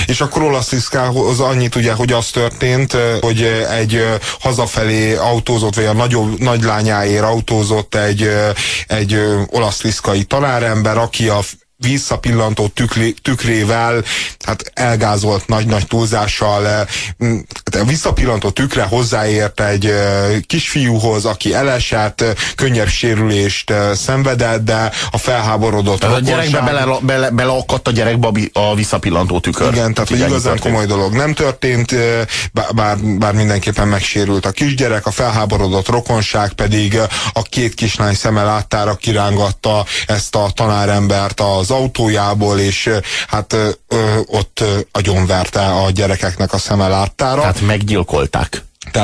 És akkor Olasz Liszkához annyit ugye, hogy az történt, hogy egy hazafelé autózott, vagy a nagylányáért autózott egy olasz liszkai tanárember, aki a visszapillantó tükrével, hát elgázolt nagy túlzással, a visszapillantó tükre hozzáért egy kisfiúhoz, aki elesett, könnyebb sérülést szenvedett, de a felháborodott a gyerekbe beleakadt a gyerekbe a visszapillantó tükör. Igen, tehát hogy igazán komoly dolog nem történt, bár mindenképpen megsérült a kisgyerek, a felháborodott rokonság pedig a két kislány szeme láttára kirángatta ezt a tanárembert az autójából, és hát ott agyonverte a gyerekeknek a szeme láttára. Tehát meggyilkolták.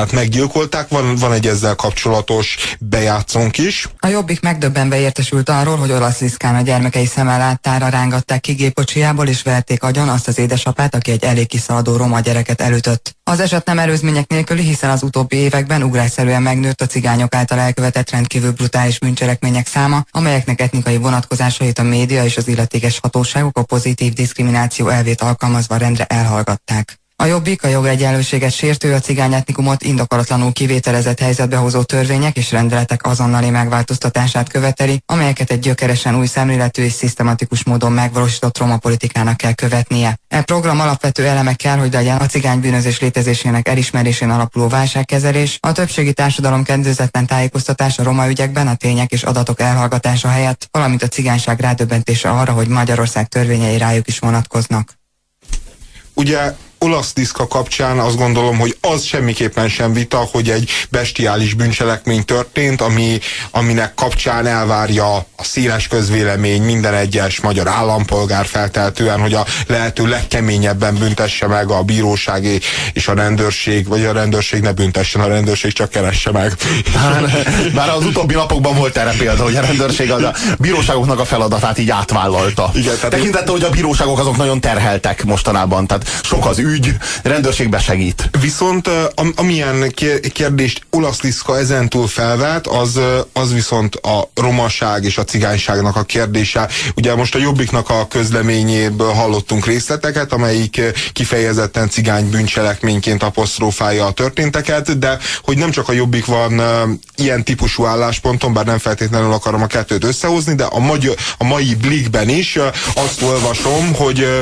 Van egy ezzel kapcsolatos bejátszónk is. A Jobbik megdöbbenve értesült arról, hogy Olasz Liszkán a gyermekei szeme láttára rángatták ki gépkocsijából, és verték agyon azt az édesapát, aki egy elég kiszaladó roma gyereket elütött. Az eset nem előzmények nélküli, hiszen az utóbbi években ugrásszerűen megnőtt a cigányok által elkövetett rendkívül brutális bűncselekmények száma, amelyeknek etnikai vonatkozásait a média és az illetékes hatóságok a pozitív diszkrimináció elvét alkalmazva rendre elhallgatták. A Jobbik a jogegyenlőséget sértő, a cigány etnikumot indokolatlanul kivételezett helyzetbe hozó törvények és rendeletek azonnali megváltoztatását követeli, amelyeket egy gyökeresen új szemléletű és szisztematikus módon megvalósított roma politikának kell követnie. E program alapvető eleme kell, hogy legyen a cigánybűnözés létezésének elismerésén alapuló válságkezelés, a többségi társadalom kedvezőtlen tájékoztatás a roma ügyekben, a tények és adatok elhallgatása helyett, valamint a cigányság rádöbbentése arra, hogy Magyarország törvényei rájuk is vonatkoznak. Ugye Olasz Liszka kapcsán azt gondolom, hogy az semmiképpen sem vita, hogy egy bestiális bűncselekmény történt, aminek kapcsán elvárja a széles közvélemény, minden egyes magyar állampolgár feltehetően, hogy a lehető legkeményebben büntesse meg a bíróság és a rendőrség, vagy a rendőrség ne büntessen, a rendőrség csak keresse meg. Bár az utóbbi napokban volt erre példa, hogy a rendőrség a bíróságoknak a feladatát így átvállalta. Igen, tekintette, hogy a bíróságok azok nagyon terheltek mostanában, tehát sok az ügy, rendőrségbe segít. Viszont amilyen kérdést Olasz Liszka ezentúl felvet, az viszont a romaság és a cigányságnak a kérdése. Ugye most a Jobbiknak a közleményéből hallottunk részleteket, amelyik kifejezetten cigány bűncselekményként aposztrófálja a történteket, de hogy nem csak a Jobbik van ilyen típusú állásponton, bár nem feltétlenül akarom a kettőt összehozni, de a mai Blikben is azt olvasom,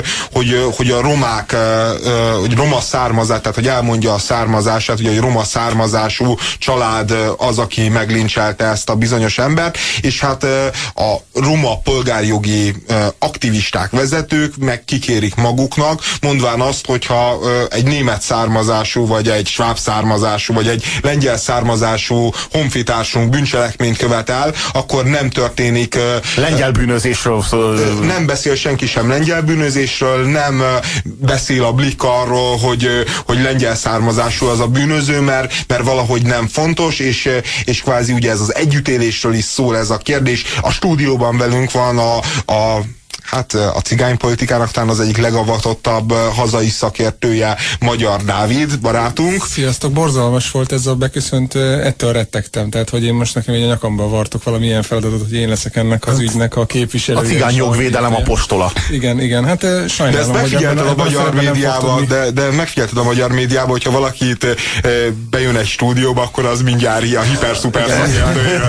hogy a romák, hogy roma származás, tehát hogy elmondja a származását, hogy egy roma származású család az, aki meglincselte ezt a bizonyos embert, és hát a roma polgárjogi aktivisták, vezetők meg kikérik maguknak, mondván azt, hogyha egy német származású, vagy egy sváb származású, vagy egy lengyel származású honfitársunk bűncselekményt követel, akkor nem történik lengyel bűnözésről. Nem beszél senki sem lengyel bűnözésről, nem beszél a Blik arról, hogy lengyel származású az a bűnöző, mert valahogy nem fontos, és kvázi ugye ez az együttélésről is szól ez a kérdés. A stúdióban velünk van a cigánypolitikának talán az egyik legavatottabb hazai szakértője, Magyar Dávid barátunk. Sziasztok, borzalmas volt ez a beköszönt, ettől rettegtem, tehát hogy én most nekem egy a nyakamba vartok valamilyen feladatot, hogy én leszek ennek az ügynek a képviselője. A cigány jogvédelem apostola. Igen, hát sajnálom. De ezt megfigyelted a magyar médiában, de megfigyelted a magyar médiában, hogyha valakit bejön egy stúdióba, akkor az mindjárt ilyen hiper-szuper szakértője.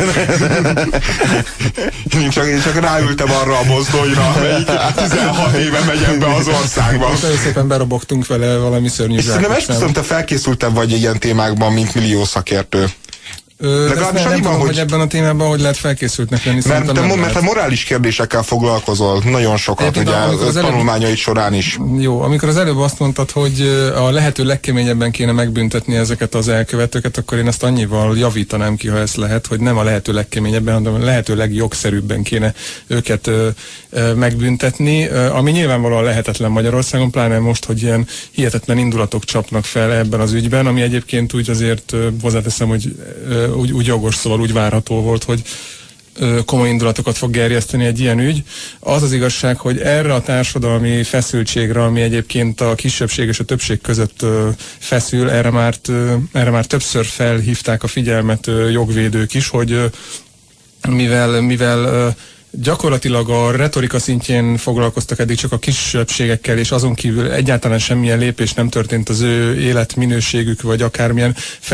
Én csak ráültem arra a mozdonyra, 16 éve megyek be az országba. Nagyon szépen berobogtunk vele valami szörnyű zsákot. És szerintem te felkészültem vagy ilyen témákban, mint millió szakértő. Nem tudom, hogy ebben a témában hogy lehet felkészültnek lenni. Mert te morális kérdésekkel foglalkozol nagyon sokat, ugye tanulmányait során is. Jó, amikor az előbb azt mondtad, hogy a lehető legkeményebben kéne megbüntetni ezeket az elkövetőket, akkor én ezt annyival javítanám ki, ha ez lehet, hogy nem a lehető legkeményebben, hanem a lehető legjogszerűbben kéne őket megbüntetni, ami nyilvánvalóan lehetetlen Magyarországon, pláne most, hogy ilyen hihetetlen indulatok csapnak fel ebben az ügyben, ami egyébként úgy azért hozzáteszem, hogy úgy jogos, szóval úgy várható volt, hogy komoly indulatokat fog gerjeszteni egy ilyen ügy. Az az igazság, hogy erre a társadalmi feszültségre, ami egyébként a kisebbség és a többség között feszül, erre már többször felhívták a figyelmet jogvédők is, hogy mivel gyakorlatilag a retorika szintjén foglalkoztak eddig csak a kisebbségekkel, és azon kívül egyáltalán semmilyen lépés nem történt az ő életminőségük, vagy akármilyen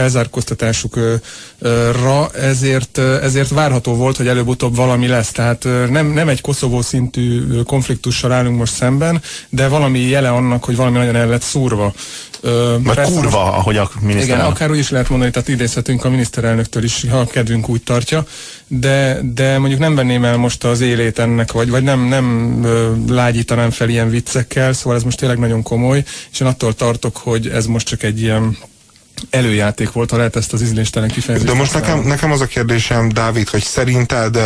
felzárkóztatásukra, ezért várható volt, hogy előbb-utóbb valami lesz. Tehát nem egy Koszovó szintű konfliktussal állunk most szemben, de valami jele annak, hogy valami nagyon el lett szúrva. Vagy kurva, ahogy a miniszterelnök. Igen, akár úgy is lehet mondani, tehát idézhetünk a miniszterelnöktől is, ha a kedvünk úgy tartja, de mondjuk nem venném el most az élét ennek, vagy nem lágyítanám fel ilyen viccekkel, szóval ez most tényleg nagyon komoly, és én attól tartok, hogy ez most csak egy ilyen előjáték volt, ha lehet ezt az ízléstelen kifejezést. De most nekem az a kérdésem, Dávid, hogy szerinted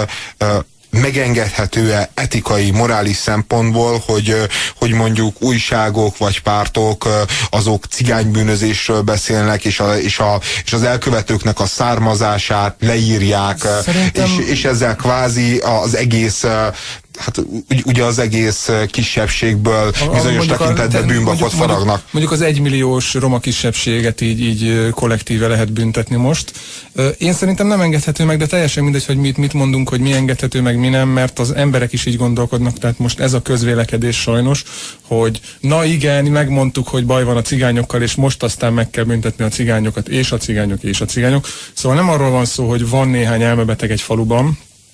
megengedhető-e etikai, morális szempontból, hogy mondjuk újságok vagy pártok azok cigánybűnözésről beszélnek, és az elkövetőknek a származását leírják, és ezzel kvázi az egész hát ugye az egész kisebbségből bizonyos tekintetben bűnbakot faragnak. Mondjuk az 1 milliós roma kisebbséget így kollektíve lehet büntetni most. Én szerintem nem engedhető meg, de teljesen mindegy, hogy mit mondunk, hogy mi engedhető meg, mi nem, mert az emberek is így gondolkodnak, tehát most ez a közvélekedés sajnos, hogy na igen, megmondtuk, hogy baj van a cigányokkal, és most aztán meg kell büntetni a cigányokat, és a cigányok. Szóval nem arról van szó, hogy van néhány elmebeteg egy faluban,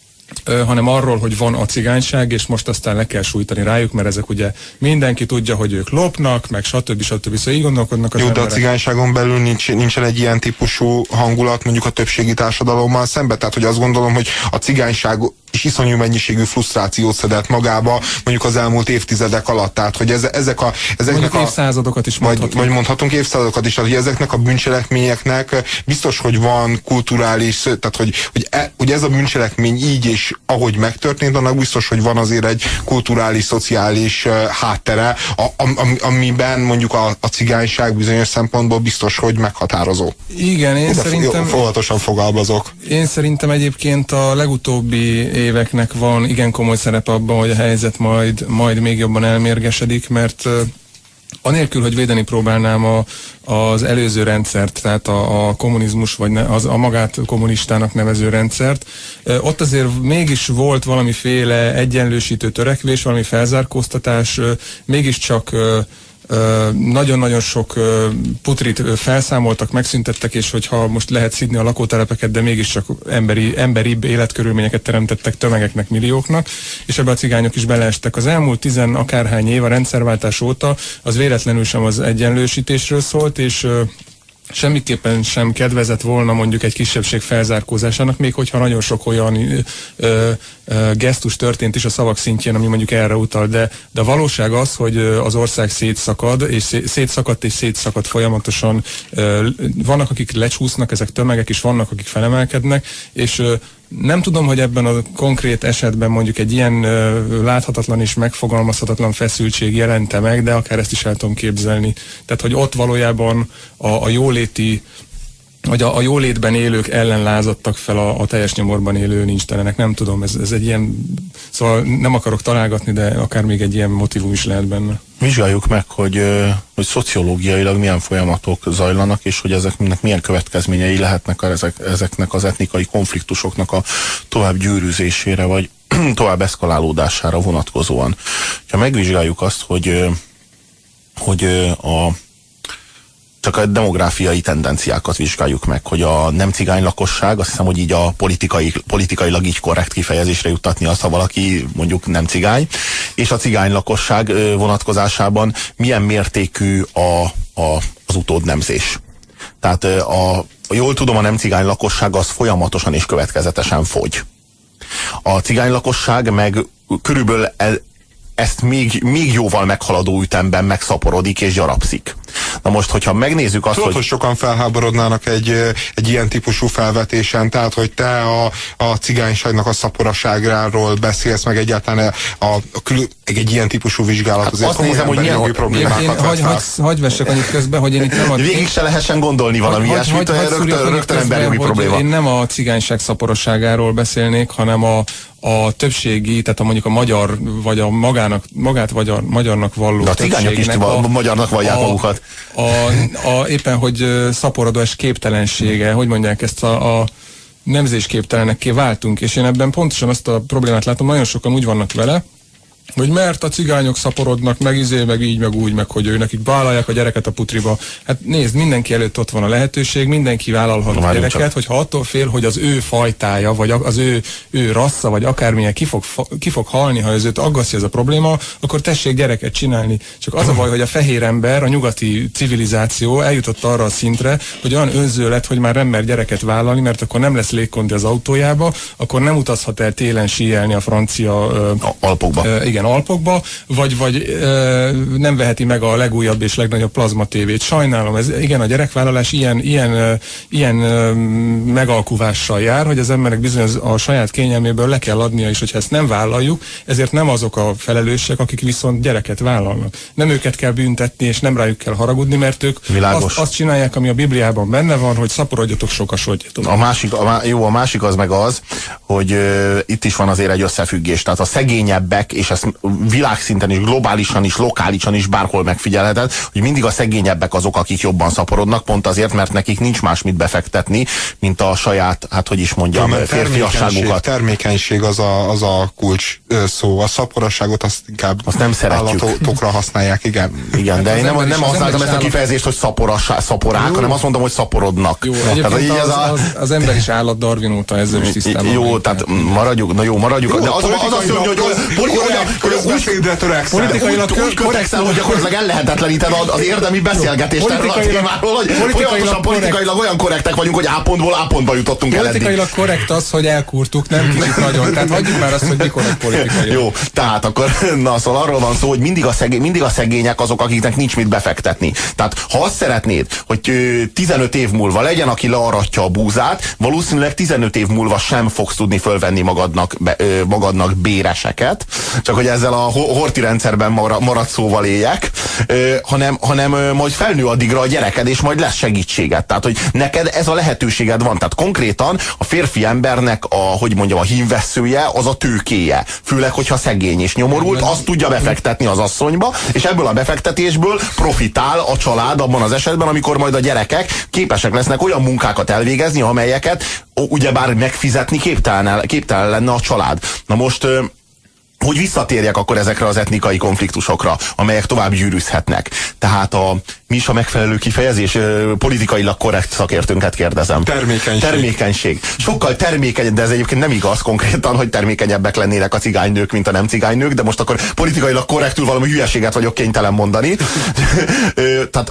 hanem arról, hogy van a cigányság, és most aztán le kell sújtani rájuk, mert ezek ugye mindenki tudja, hogy ők lopnak, meg stb. Szóval így gondolkodnak az emberek. De a cigányságon belül nincsen egy ilyen típusú hangulat mondjuk a többségi társadalommal szemben, tehát hogy azt gondolom, hogy a cigányság és iszonyú mennyiségű frusztrációt szedett magába mondjuk az elmúlt évtizedek alatt, tehát hogy ezeknek évszázadokat is mondhatunk. Vagy mondhatunk évszázadokat is, tehát hogy ezeknek a bűncselekményeknek biztos, hogy van kulturális, tehát hogy ez a bűncselekmény így és ahogy megtörtént, annak biztos, hogy van azért egy kulturális, szociális háttere, amiben mondjuk a cigányság bizonyos szempontból biztos, hogy meghatározó. Igen, én szerintem... Foglalatosan fogalmazok. Én szerintem egyébként a legutóbbi éveknek van igen komoly szerep abban, hogy a helyzet majd még jobban elmérgesedik, mert anélkül, hogy védeni próbálnám az előző rendszert, tehát a kommunizmus, vagy a magát kommunistának nevező rendszert, ott azért mégis volt valamiféle egyenlősítő törekvés, valami felzárkóztatás, mégiscsak nagyon-nagyon sok putrit felszámoltak, megszüntettek, és hogyha most lehet szidni a lakótelepeket, de mégiscsak emberibb életkörülményeket teremtettek tömegeknek, millióknak, és ebbe a cigányok is beleestek. Az elmúlt 10 akárhány év a rendszerváltás óta az véletlenül sem az egyenlősítésről szólt, és semmiképpen sem kedvezett volna mondjuk egy kisebbség felzárkózásának, még hogyha nagyon sok olyan gesztus történt is a szavak szintjén, ami mondjuk erre utal, de a valóság az, hogy az ország szétszakad, és szétszakad folyamatosan. Vannak, akik lecsúsznak, ezek tömegek, és vannak, akik felemelkednek, és nem tudom, hogy ebben a konkrét esetben mondjuk egy ilyen láthatatlan és megfogalmazhatatlan feszültség jelente meg, de akár ezt is el tudom képzelni. Tehát, hogy ott valójában a jóléti, vagy a jólétben élők ellen lázadtak fel a teljes nyomorban élő nincstelenek. Nem tudom, ez egy ilyen, szóval nem akarok találgatni, de akár még egy ilyen motivum is lehet benne. Vizsgáljuk meg, hogy szociológiailag milyen folyamatok zajlanak, és hogy ezeknek milyen következményei lehetnek ezeknek az etnikai konfliktusoknak a tovább gyűrűzésére, vagy tovább eszkalálódására vonatkozóan. Ha megvizsgáljuk azt, hogy csak a demográfiai tendenciákat vizsgáljuk meg, hogy a nem cigány lakosság, azt hiszem, hogy így a politikailag így korrekt kifejezésre juttatni azt, ha valaki mondjuk nem cigány, és a cigány lakosság vonatkozásában milyen mértékű az utódnemzés. Tehát jól tudom, a nem cigány lakosság az folyamatosan és következetesen fogy. A cigány lakosság meg körülbelül ezt még jóval meghaladó ütemben megszaporodik és gyarapszik. Na most, hogyha megnézzük azt, hogy sokan felháborodnának egy ilyen típusú felvetésen, tehát, hogy te a cigányságnak a szaporaságráról beszélsz, meg egyáltalán egy ilyen típusú vizsgálat azért azt nézem, hogy milyen problémákat vetsz. Hagyj vessek annyit közben, hogy én itt nem végig se lehessen gondolni valami ilyesmit, rögtön emberjogi probléma. Én nem a cigányság szaporosságáról beszélnék, hanem a többségi, tehát mondjuk a magyar, vagy a magát magyarnak valló de a cigányok is magyarnak vallják magukat. Éppen, hogy szaporodás képtelensége, hogy mondják ezt nemzésképtelenekké váltunk, és én ebben pontosan azt a problémát látom, nagyon sokan úgy vannak vele, hogy mert a cigányok szaporodnak, meg meg így, meg úgy, meg hogy ő nekik vállalják a gyereket a putriba. Hát nézd, mindenki előtt ott van a lehetőség, mindenki vállalhat a gyereket, hogyha attól fél, hogy az ő fajtája, vagy az ő rassza, vagy akármilyen ki fog halni, ha őt aggasztja ez a probléma, akkor tessék gyereket csinálni. Csak az a baj, hogy a fehér ember, a nyugati civilizáció eljutott arra a szintre, hogy olyan önző lett, hogy már nem mer gyereket vállalni, mert akkor nem lesz légkondi az autójába, akkor nem utazhat el télen síelni a francia Alpokba. Igen, Alpokba, vagy nem veheti meg a legújabb és legnagyobb plazma tévét. Sajnálom, igen, a gyerekvállalás ilyen megalkuvással jár, hogy az embernek bizony a saját kényelméből le kell adnia, és hogyha ezt nem vállaljuk, ezért nem azok a felelősek, akik viszont gyereket vállalnak. Nem őket kell büntetni, és nem rájuk kell haragudni, mert ők azt csinálják, ami a Bibliában benne van, hogy szaporodjatok, sokasodjatok. A másik az meg az, hogy itt is van azért egy összefüggés. Tehát a szegényebbek, és ezt világszinten is, globálisan is, lokálisan is bárhol megfigyelheted, hogy mindig a szegényebbek azok, akik jobban szaporodnak, pont azért, mert nekik nincs más mit befektetni, mint a saját, hát hogy is mondjam, férfiasságukat. Termékenység az a kulcs szó. A szaporosságot azt inkább azt nem állatokra használják, igen. Igen, de én nem használtam ezt a kifejezést, hogy szaporák, hanem azt mondom, hogy szaporodnak. Jó, egyébként az ember is állat Darwin óta ezzel is tisztában. Jó, tehát maradjuk. De az azt mondja, hogy politikailag kötekszel, hogy gyakorlatilag ellehetetleníted az érdemi beszélgetést erről a témáról, hogy folyamatosan politikailag olyan korrektek vagyunk, hogy A pontból A pontba jutottunk el eddig. Politikailag korrekt az, hogy elkurtuk, nem kicsit nagyon. Tehát hagyjuk már azt, hogy mikor egy politikai. Jó, tehát akkor, szóval arról van szó, hogy mindig a szegények azok, akiknek nincs mit befektetni. Tehát ha azt szeretnéd, hogy 15 év múlva legyen, aki learatja a búzát, valószínűleg 15 év múlva sem fogsz tudni fölvenni magadnak béreseket, csak hogy ezzel a horti rendszerben maradt szóval éljek, hanem majd felnő addigra a gyereked, és majd lesz segítséged. Tehát, hogy neked ez a lehetőséged van. Tehát konkrétan a férfi embernek a hímvesszője az a tőkéje. Főleg, hogyha szegény és nyomorult, azt tudja befektetni az asszonyba, és ebből a befektetésből profitál a család abban az esetben, amikor majd a gyerekek képesek lesznek olyan munkákat elvégezni, amelyeket ugyebár megfizetni képtelen lenne a család. Na most hogy visszatérjek akkor ezekre az etnikai konfliktusokra, amelyek tovább gyűrűzhetnek. Tehát mi is a megfelelő kifejezés? Politikailag korrekt szakértőnket kérdezem. Termékenység. Sokkal termékeny, de ez egyébként nem igaz konkrétan, hogy termékenyebbek lennének a cigánynők, mint a nem cigánynők, de most akkor politikailag korrektül valami hülyeséget vagyok kénytelen mondani. Tehát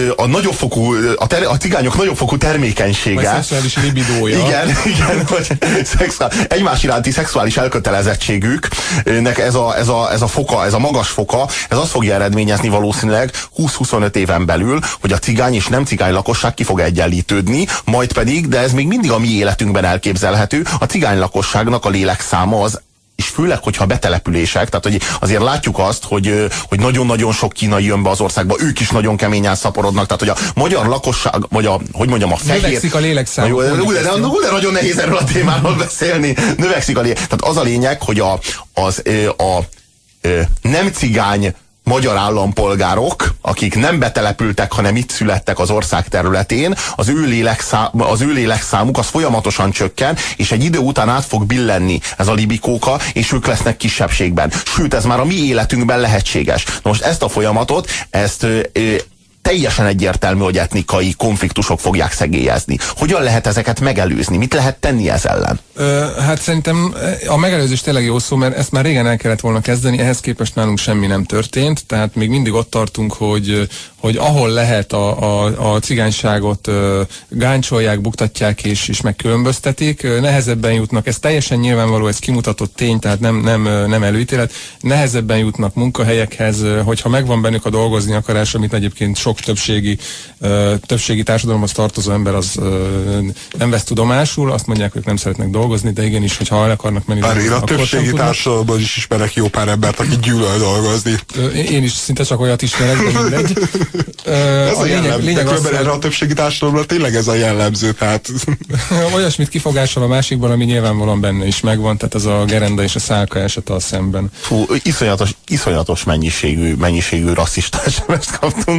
a cigányok nagyobb fokú termékenysége. Vagy szexuális libidója. Igen, egymás iránti szexuális elkötelezettségük, ez a magas foka, ez azt fogja eredményezni valószínűleg 20-25 éven belül, hogy a cigány és nem cigány lakosság ki fog egyenlítődni, majd pedig, de ez még mindig a mi életünkben elképzelhető, a cigány lakosságnak a lélekszáma az, és főleg, hogyha betelepülések, tehát hogy azért látjuk azt, hogy nagyon-nagyon sok kínai jön be az országba, ők is nagyon keményen szaporodnak, tehát hogy a magyar lakosság, vagy a fehér... Növekszik a lélekszám. De nagyon nehéz erről a témáról beszélni. Növekszik a lélek. Tehát az a lényeg, hogy a nem cigány magyar állampolgárok, akik nem betelepültek, hanem itt születtek az ország területén, az ő lélekszámuk az folyamatosan csökken, és egy idő után át fog billenni ez a libikóka, és ők lesznek kisebbségben. Sőt, ez már a mi életünkben lehetséges. Na most ezt a folyamatot, teljesen egyértelmű, hogy etnikai konfliktusok fogják szegélyezni. Hogyan lehet ezeket megelőzni? Mit lehet tenni ez ellen? Hát szerintem a megelőzés tényleg jó szó, mert ezt már régen el kellett volna kezdeni, ehhez képest nálunk semmi nem történt, tehát még mindig ott tartunk, hogy ahol lehet a cigányságot gáncsolják, buktatják és megkülönböztetik, nehezebben jutnak, ez teljesen nyilvánvaló, ez kimutatott tény, tehát nem előítélet, nehezebben jutnak munkahelyekhez, hogyha megvan bennük a dolgozni akarás, amit egyébként sok többségi társadalomhoz tartozó ember az nem vesz tudomásul, azt mondják, hogy nem szeretnek dolgozni, de igenis, hogyha el akarnak menni. Bár én a többségi társadalomban is ismerek jó pár embert, aki gyűlöl dolgozni. Én is szinte csak olyat ismerek, de mindegy. Ez a lényeg az, erre a többségi társadalomra tényleg ez a jellemző, tehát... Olyasmit kifogásol a másikban, ami nyilvánvalóan benne is megvan, tehát ez a gerenda és a szálka esete a szemben. Iszonyatos mennyiségű rasszista SMS-t kaptunk.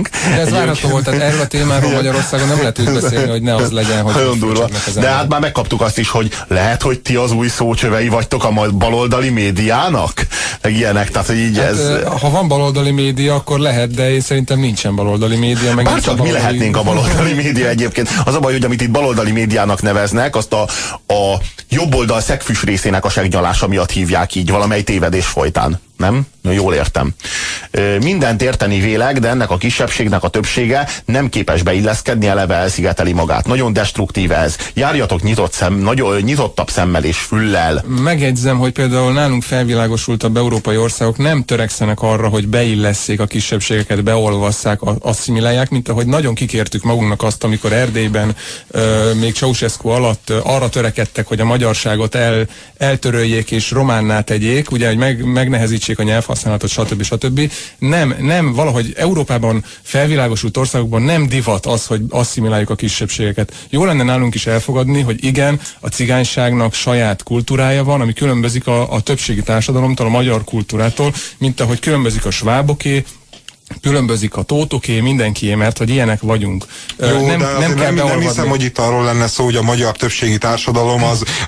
ez várható volt, tehát erről a témáról Magyarországon nem lehet úgy beszélni, hogy ne az legyen, hogy nagyon durva. De hát már megkaptuk azt is, hogy lehet, hogy ti az új szócsövei vagytok a baloldali médiának? Meg ilyenek, tehát hogy így ez... Ha van baloldali média, akkor lehet, de én szerintem nincsen baloldali média. Meg bárcsak mi lehetnénk a baloldali média egyébként. Az a baj, hogy amit itt baloldali médiának neveznek, azt a jobboldal szegfűs részének a segnyalása miatt hívják így valamely tévedés folytán. Nem? Jól értem. Mindent érteni vélek, de ennek a kisebbségnek a többsége nem képes beilleszkedni, eleve elszigeteli magát. Nagyon destruktív ez. Járjatok nagyon nyitottabb szemmel és füllel. Megjegyzem, hogy például nálunk felvilágosultabb európai országok nem törekszenek arra, hogy beillesszék a kisebbségeket, beolvasszák, asszimilálják, mint ahogy nagyon kikértük magunknak azt, amikor Erdélyben még Ceausescu alatt arra törekedtek, hogy a magyarságot eltöröljék és románná tegyék, ugye, hogy megnehezítsék a nyelvhasználatot, stb. Nem, valahogy Európában felvilágosult országokban nem divat az, hogy asszimiláljuk a kisebbségeket. Jó lenne nálunk is elfogadni, hogy igen, a cigányságnak saját kultúrája van, ami különbözik a többségi társadalomtól, a magyar kultúrától, mint ahogy különbözik a sváboké, különbözik a tótoké, mindenkié, mert hogy ilyenek vagyunk. Jó, nem hiszem, hogy itt arról lenne szó, hogy a magyar többségi társadalom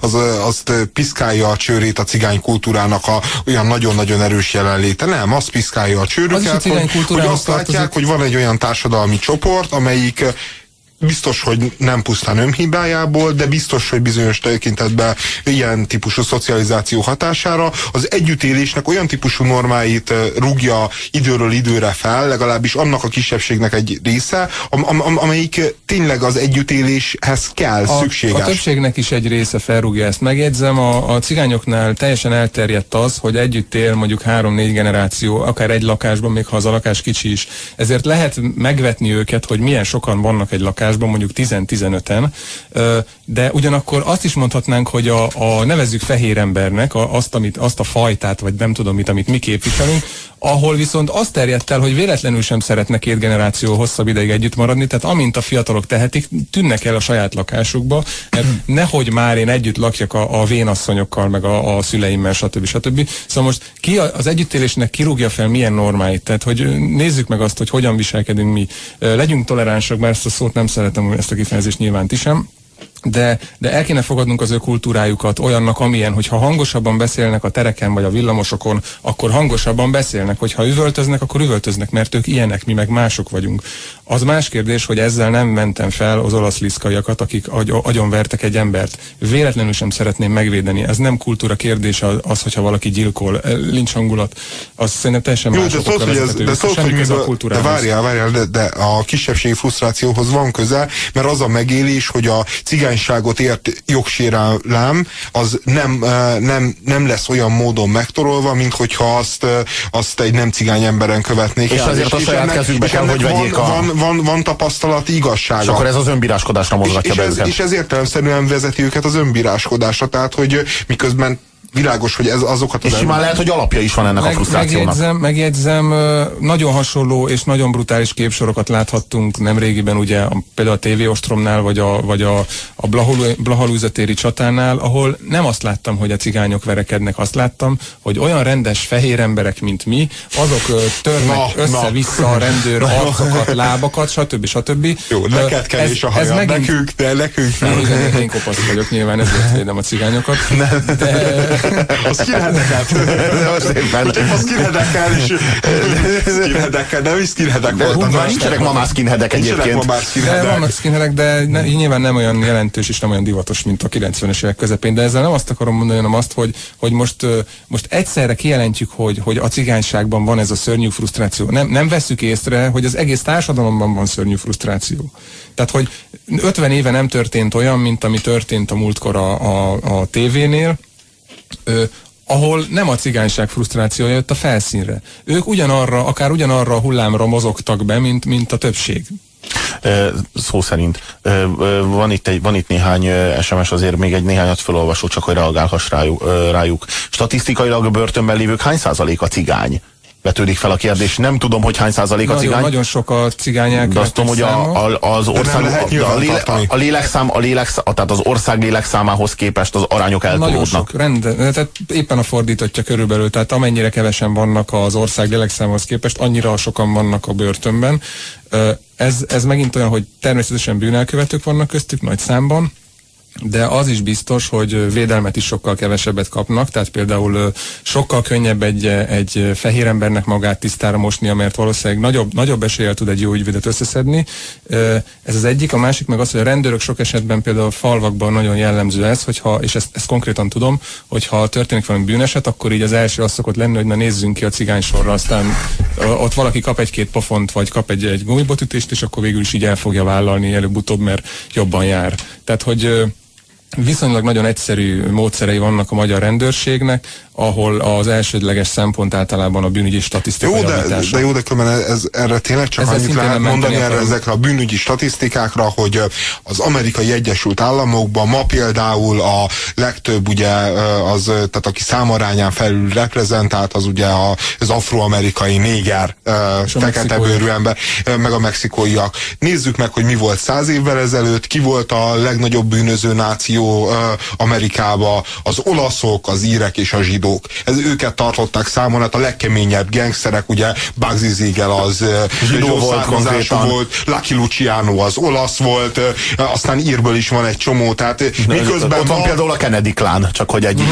azt piszkálja a csőrét a cigány kultúrának olyan nagyon-nagyon erős jelenléte. Nem, azt piszkálja a csőrüket, hogy azt látják, hogy van egy olyan társadalmi csoport, amelyik biztos, hogy nem pusztán önhibájából, de biztos, hogy bizonyos tekintetben ilyen típusú szocializáció hatására az együttélésnek olyan típusú normáit rúgja időről időre fel, legalábbis annak a kisebbségnek egy része, amelyik tényleg az együttéléshez kell, szükséges. A többségnek is egy része felrúgja ezt. Megjegyzem, a cigányoknál teljesen elterjedt az, hogy együtt él mondjuk 3-4 generáció, akár egy lakásban, még ha az a lakás kicsi is. Ezért lehet megvetni őket, hogy milyen sokan vannak egy lakásban, mondjuk 10-15-en, de ugyanakkor azt is mondhatnánk, hogy a nevezzük fehér embernek azt a fajtát, vagy nem tudom mit, amit mi képviselünk, ahol viszont azt terjedt el, hogy véletlenül sem szeretne 2 generáció hosszabb ideig együtt maradni, tehát amint a fiatalok tehetik, tűnnek el a saját lakásukba, mert nehogy már én együtt lakjak a vénasszonyokkal, meg a szüleimmel, stb. Szóval most az együttélésnek kirúgja fel milyen normáit, tehát hogy nézzük meg azt, hogy hogyan viselkedünk mi. Legyünk toleránsak, mert ezt a szót nem szeretem, ezt a kifejezést nyilván ti sem. De el kéne fogadnunk az ő kultúrájukat olyannak, amilyen, hogyha hangosabban beszélnek a tereken vagy a villamosokon, akkor hangosabban beszélnek, hogyha üvöltöznek, akkor üvöltöznek, mert ők ilyenek, mi meg mások vagyunk. Az más kérdés, hogy ezzel nem mentem fel az olasz liszkaiakat, akik agyonvertek egy embert. Véletlenül sem szeretném megvédeni. Ez nem kultúra kérdése az, hogyha valaki gyilkol, lincs hangulat. Az szerintem teljesen másokra vezethető. De várjál, de a kisebbségi frusztrációhoz van köze, mert az a megélés, hogy a cigányságot ért jogsérelem, az nem lesz olyan módon megtorolva, mint hogyha azt egy nem cigány emberen követnék. És azért a saját kezükbe kell, hogy vegyék van tapasztalati igazsága. És akkor ez az önbíráskodásra mozgatja be őket. És ez értelemszerűen vezeti őket az önbíráskodásra, tehát hogy miközben világos, hogy ez azokat az... És simán lehet, hogy alapja is van ennek a frusztrációnak. Megjegyzem, nagyon hasonló és nagyon brutális képsorokat láthattunk nemrégiben, ugye például a TV Ostromnál, vagy a Blahalújzatéri csatánál, ahol nem azt láttam, hogy a cigányok verekednek, azt láttam, hogy olyan rendes fehér emberek, mint mi, azok törnek össze-vissza a rendőr arcokat, lábakat, stb. Jó, neked kell is a hajad, nekünk. Én kopasz vagyok, nyilván ezért védem a cigányokat. A skinheadeket. A skinheadekkel is. Skinheadekkel, nem is skinheadek voltak. Nincsenek ma már skinheadek egyébként. Vannak skinheadek, de nyilván nem olyan jelentős és nem olyan divatos, mint a 90-es évek közepén. De ezzel nem azt akarom mondani, hanem azt, hogy most egyszerre kijelentjük, hogy a cigányságban van ez a szörnyű frusztráció. Nem vesszük észre, hogy az egész társadalomban van szörnyű frusztráció. Tehát, hogy 50 éve nem történt olyan, mint ami történt a múltkor a tévénél, ahol nem a cigányság frusztrációja jött a felszínre. Ők akár ugyanarra a hullámra mozogtak be, mint a többség. Szó szerint. Van itt néhány SMS, azért még egy néhányat felolvasó, csak hogy reagálhass rájuk. Statisztikailag a börtönben lévők hány százalék a cigány? Vetődik fel a kérdés. Nem tudom, hogy hány százalék a cigány. Nagyon sok a cigány elkövetők. De azt tudom, hogy az ország, tehát az ország lélekszámához képest az arányok eltolódnak. Nagyon sok, tehát éppen a fordítottja körülbelül, tehát amennyire kevesen vannak az ország lélekszámához képest, annyira sokan vannak a börtönben. Ez megint olyan, hogy természetesen bűnelkövetők vannak köztük nagy számban, de az is biztos, hogy védelmet is sokkal kevesebbet kapnak, tehát például sokkal könnyebb egy fehér embernek magát tisztára mosnia, mert valószínűleg nagyobb eséllyel tud egy jó ügyvédet összeszedni. Ez az egyik, a másik meg az, hogy a rendőrök sok esetben például a falvakban nagyon jellemző ez, és ezt konkrétan tudom, hogyha történik valami bűneset, akkor így az első az szokott lenni, hogy na nézzünk ki a cigánysorra, aztán ott valaki kap egy-két pofont, vagy kap egy gumibotütést, és akkor végül is így el fogja vállalni előbb-utóbb, mert jobban jár. Tehát, hogy viszonylag nagyon egyszerű módszerei vannak a magyar rendőrségnek, ahol az elsődleges szempont általában a bűnügyi statisztikai javítása. Jó, de különben erre tényleg csak annyit lehet mondani ezekre a bűnügyi statisztikákra, hogy az Amerikai Egyesült Államokban ma például a legtöbb ugye tehát aki számarányán felül reprezentált, az ugye az afroamerikai néger, feketebőrű ember, meg a mexikóiak. Nézzük meg, hogy mi volt 100 évvel ezelőtt, ki volt a legnagyobb bűnöző náció Amerikába, az olaszok, az írek és a zsidók. Őket tartották számon, hát a legkeményebb gangsterek, ugye Bugsy Siegel az zsidó volt, Lucky Luciano az olasz volt, aztán írből is van egy csomó, tehát miközben ott van például a Kennedy klán, csak hogy egy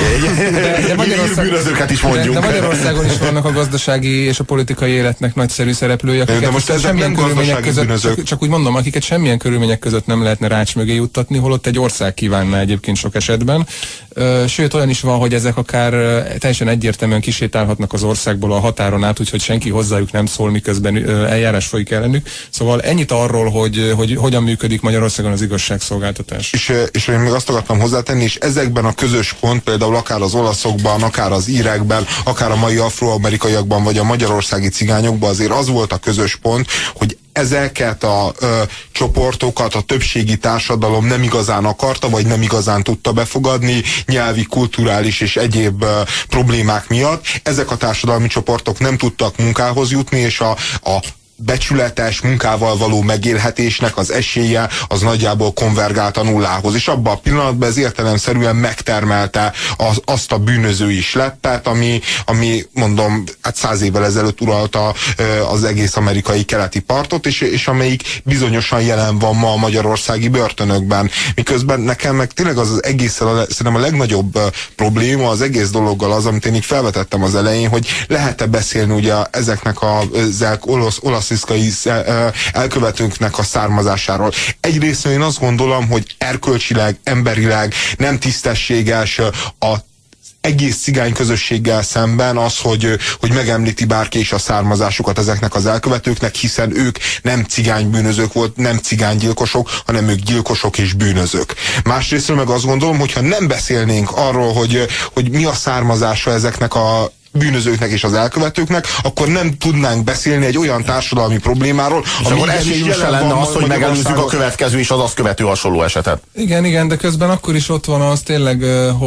bűnözőket is mondjuk. De Magyarországon is vannak a gazdasági és a politikai életnek nagyszerű szereplői, de most ezek nem gazdasági bűnözők. Csak úgy mondom, akiket semmilyen körülmények között nem lehetne rács mögé juttatni, holott egy ország kívánna egyébként sok esetben. Sőt, olyan is van, hogy ezek akár teljesen egyértelműen kisétálhatnak az országból a határon át, úgyhogy senki hozzájuk nem szól, miközben eljárás folyik ellenük. Szóval ennyit arról, hogy hogyan működik Magyarországon az igazságszolgáltatás. És én még azt akartam hozzátenni, és ezekben a közös pont, például akár az olaszokban, akár az írekben, akár a mai afroamerikaiakban, vagy a magyarországi cigányokban azért az volt a közös pont, hogy ezeket a csoportokat a többségi társadalom nem igazán akarta, vagy nem igazán tudta befogadni, nyelvi, kulturális és egyéb problémák miatt. Ezek a társadalmi csoportok nem tudtak munkához jutni, és a becsületes munkával való megélhetésnek az esélye az nagyjából konvergált a nullához. És abban a pillanatban ez értelemszerűen megtermelte azt a bűnözői sleppet, ami mondom, hát 100 évvel ezelőtt uralta az egész amerikai keleti partot, és amelyik bizonyosan jelen van ma a magyarországi börtönökben. Miközben nekem meg tényleg az egészen szerintem a legnagyobb probléma az egész dologgal az, amit én így felvetettem az elején, hogy lehet-e beszélni ugye ezeknek az olasziszkai elkövetőnknek a származásáról. Egyrészt én azt gondolom, hogy erkölcsileg, emberileg nem tisztességes a egész cigány közösséggel szemben az, hogy megemlíti bárki is a származásukat ezeknek az elkövetőknek, hiszen ők nem cigánybűnözők volt, nem cigánygyilkosok, hanem ők gyilkosok és bűnözők. Másrésztről meg azt gondolom, hogyha nem beszélnénk arról, hogy mi a származása ezeknek a bűnözőknek és az elkövetőknek, akkor nem tudnánk beszélni egy olyan társadalmi problémáról, akkor esélyünk se lenne az, hogy megelőzzük a következő és az azt követő hasonló esetet. Igen, de közben akkor is ott van az tényleg,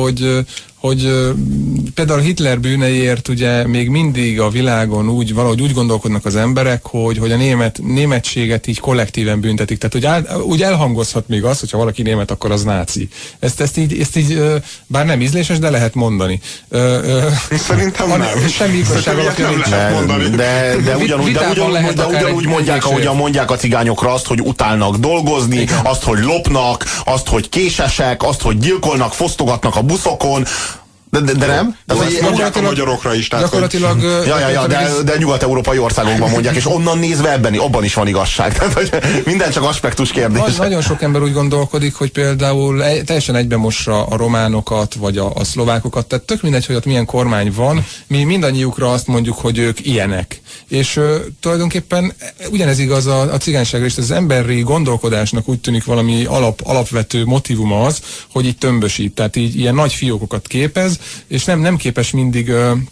hogy például Hitler bűneiért ugye még mindig a világon valahogy úgy gondolkodnak az emberek, hogy a németséget így kollektíven büntetik. Tehát úgy elhangozhat még az, hogyha valaki német, akkor az náci. Ezt így bár nem ízléses, de lehet mondani. Szerintem nem. Semmi igazság alapján nincs. De ugyanúgy mondják, ahogyan mondják a cigányokra azt, hogy utálnak dolgozni, igen. Azt, hogy lopnak, azt, hogy késesek, azt, hogy gyilkolnak, fosztogatnak a buszokon. De nem? Mondják a magyarokra is. Gyakorlatilag... De nyugat-európai országokban mondják, és onnan nézve abban is van igazság. Tehát, hogy minden csak aspektus kérdés. Nagyon sok ember úgy gondolkodik, hogy például teljesen egybemossa a románokat, vagy a szlovákokat, tehát tök mindegy, hogy ott milyen kormány van, mi mindannyiukra azt mondjuk, hogy ők ilyenek. És tulajdonképpen ugyanez igaz a cigányságra is, az emberi gondolkodásnak úgy tűnik valami alapvető motivuma az, hogy így tömbösít, tehát így ilyen nagy fiókokat képez, és nem képes mindig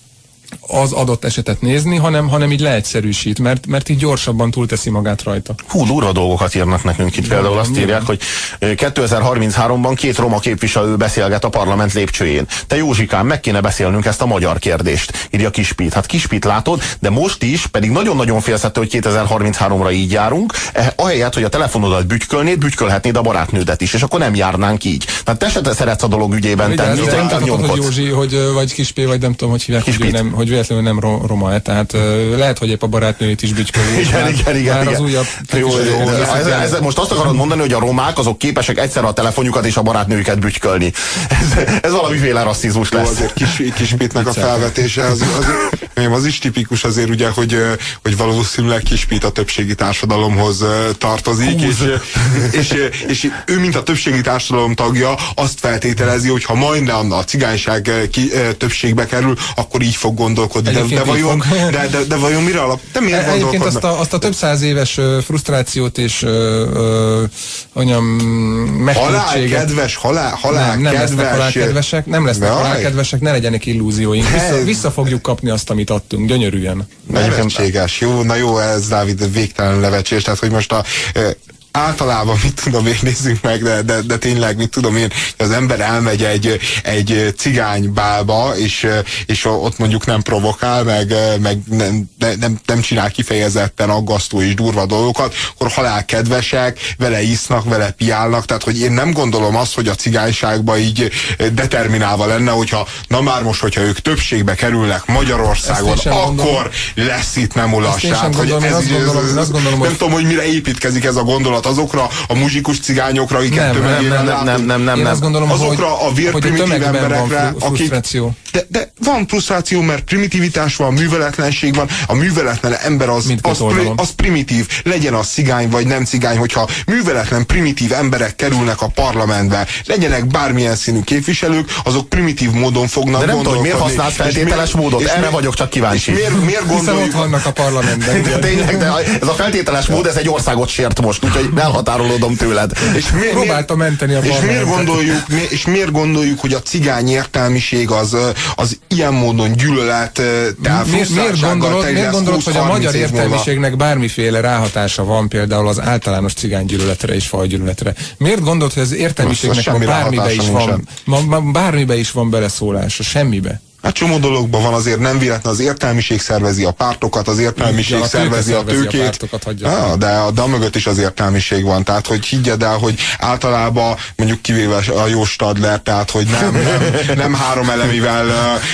az adott esetet nézni, hanem így leegyszerűsít, mert így gyorsabban túlteszi magát rajta. Durva dolgokat írnak nekünk itt. Például azt írják, hogy 2033-ban 2 roma képviselő beszélget a parlament lépcsőjén. Te Józsikám, meg kéne beszélnünk ezt a magyar kérdést, írja Kispít. Hát Kispít látod, de most is, pedig nagyon-nagyon félszettő, hogy 2033-ra így járunk, ahelyett, hogy a telefonodat bütykölhetnéd a barátnődet is, és akkor nem járnánk így. Tehát te se szeretsz a dolog ügyében tenni. Józsi, vagy Kispé, vagy nem tudom, hogy hívják, véletlenül nem roma-e, tehát lehet, hogy épp a barátnőjét is bütyköli. Igen. Az újabb... Most azt akarod mondani, hogy a romák azok képesek egyszerre a telefonjukat és a barátnőjüket bütykölni. Ez valamiféle rasszizmus lesz. Azért Kispítnek a felvetése, az is tipikus azért ugye, hogy valószínűleg Kispít a többségi társadalomhoz tartozik, és ő, mint a többségi társadalom tagja, azt feltételezi, hogy ha majdnem a cigányság többségbe kerül, akkor így fog gondolkodni. De vajon mire alap? De miért egyébként azt a több száz éves frusztrációt és halálkedves, nem lesznek halálkedvesek, ne legyenek illúzióink. Vissza fogjuk kapni azt, amit adtunk, gyönyörűen. Nevetséges, jó, ez Dávid végtelen levecsés, tehát hogy most általában, mit tudom én, nézzük meg, de tényleg, mit tudom én, az ember elmegy egy cigánybálba, és ott mondjuk nem provokál, meg nem csinál kifejezetten aggasztó és durva dolgokat, akkor halálkedvesek, vele isznak, vele piálnak, tehát hogy én nem gondolom azt, hogy a cigányságba így determinálva lenne, hogyha hogyha ők többségbe kerülnek Magyarországon, akkor lesz itt nem ulasság. Nem tudom, hogy mire építkezik ez a gondolat, azokra a muzsikus cigányokra, akiket tömegében látunk. Én azt gondolom, azokra a vérprimitív emberekre, akik... De van frusztráció, mert primitivitás van, műveletlenség van. A műveletlen ember az primitív. Legyen az cigány vagy nem cigány, hogyha műveletlen, primitív emberek kerülnek a parlamentbe, legyenek bármilyen színű képviselők, azok primitív módon fognak gondolkodni. De nem tudom, miért használt feltételes módot? Erre vagyok csak kíváncsi. Miért gondoljuk... ott vannak a parlamentben. Tényleg, de ez a feltételes mód, ez egy országot sért most, úgyhogy elhatárolódom tőled. Próbálta menteni a parlamentet. És miért gondoljuk, hogy a cigány értelmiség az ilyen módon gyűlölettel, frusztráltsággal miért gondolod, hogy a magyar értelmiségnek bármiféle ráhatása van például az általános cigánygyűlöletre és fajgyűlöletre? Miért gondolod, hogy az értelmiségnek bármibe is van beleszólása? Semmibe. Hát csomó dologban van, azért nem véletlen, az értelmiség szervezi a pártokat, az értelmiség szervezi a tőkét. De mögött is az értelmiség van, tehát hogy higgyed el, hogy általában mondjuk kivéve a jó Stadler, tehát hogy nem három elemivel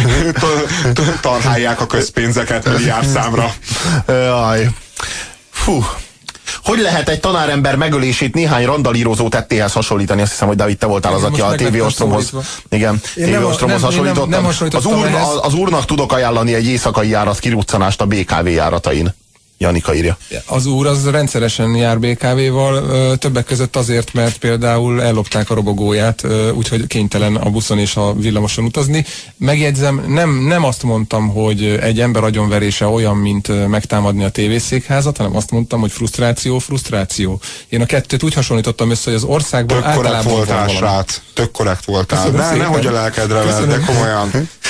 tarhálják a közpénzeket milliárdszámra. Jaj. Fú. Hogy lehet egy tanárember megölését néhány randalírozó tettéhez hasonlítani? Azt hiszem, hogy Dávid, te voltál az, aki a TV Ostromhoz. Igen, TV Ostromhoz hasonlítottam. Az úrnak tudok ajánlani egy éjszakai járat kiruccanást a BKV járatain. Janika írja. Az úr az rendszeresen jár BKV-val, többek között azért, mert például ellopták a robogóját, úgyhogy kénytelen a buszon és a villamoson utazni. Megjegyzem, nem azt mondtam, hogy egy ember agyonverése olyan, mint megtámadni a tévészékházat, hanem azt mondtam, hogy frusztráció. Én a kettőt úgy hasonlítottam össze, hogy az országban általában van valami. Tök korrekt voltál. Nehogy a lelkedre vedd, de komolyan.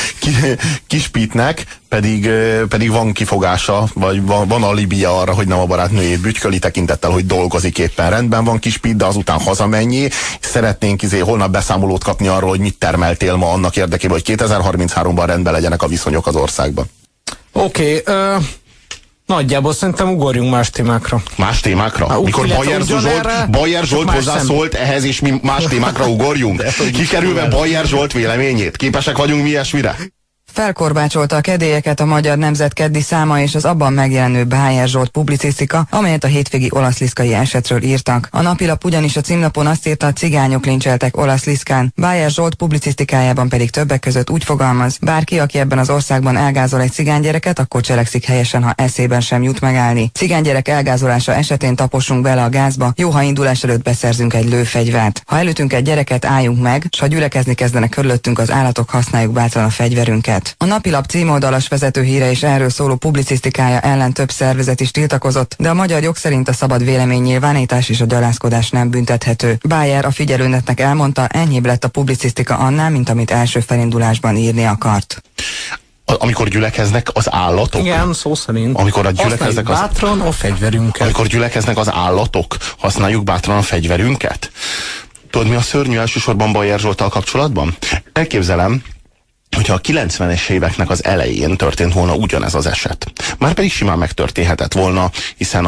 Kispítnek pedig van kifogása, vagy van alibija arra, hogy nem a barátnőjét bütyköli, tekintettel, hogy dolgozik éppen. Rendben van Kispít, de azután hazamennyi. Szeretnénk holnap beszámolót kapni arról, hogy mit termeltél ma annak érdekében, hogy 2033-ban rendben legyenek a viszonyok az országban. Oké, nagyjából szerintem ugorjunk más témákra. Más témákra? Mikor Bajer Zsolt hozzászólt ehhez, és mi más témákra ugorjunk? Kikerülve Bajer Zsolt véleményét? Képesek vagyunk mi ilyesmire? Felkorbácsolta a kedélyeket a Magyar Nemzet keddi száma és az abban megjelenő Bajer Zsolt publicisztika, amelyet a hétvégi Olasz-Liszkai esetről írtak. A napilap ugyanis a címlapon azt írta, a cigányok lincseltek Olasz-Liszkán. Bajer Zsolt publicisztikájában pedig többek között úgy fogalmaz: bárki, aki ebben az országban elgázol egy cigánygyereket, akkor cselekszik helyesen, ha eszében sem jut megállni. Cigánygyerek elgázolása esetén tapossunk bele a gázba, jó, ha indulás előtt beszerzünk egy lőfegyvert. Ha elütünk egy gyereket, álljunk meg, s ha gyülekezni kezdenek körülöttünk az állatok, használjuk bátran a fegyverünket. A napilap címoldalas vezetőhíre és erről szóló publicisztikája ellen több szervezet is tiltakozott, de a magyar jog szerint a szabad véleménynyilvánítás és a gyalázkodás nem büntethető. Bajer a figyelőnetnek elmondta, enyhébb lett a publicisztika annál, mint amit első felindulásban írni akart. Amikor gyülekeznek az állatok? Igen, szó szerint. Amikor gyülekeznek bátran a fegyverünket. Amikor gyülekeznek az állatok, használjuk bátran a fegyverünket? Tudod, mi a szörnyű elsősorban Bajer Zsolttal kapcsolatban? Elképzelem, hogyha a 90-es éveknek az elején történt volna ugyanez az eset. Márpedig simán megtörténhetett volna, hiszen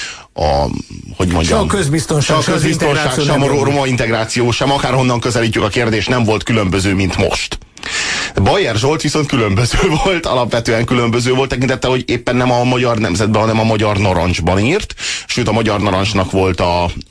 hogy mondjam, sem a közbiztonság, sem a roma integráció, sem akárhonnan közelítjük a kérdést, nem volt különböző, mint most. Bajer Zsolt viszont különböző volt, alapvetően különböző volt tekintettel, hogy éppen nem a Magyar Nemzetben, hanem a Magyar Narancsban írt, sőt a Magyar Narancsnak volt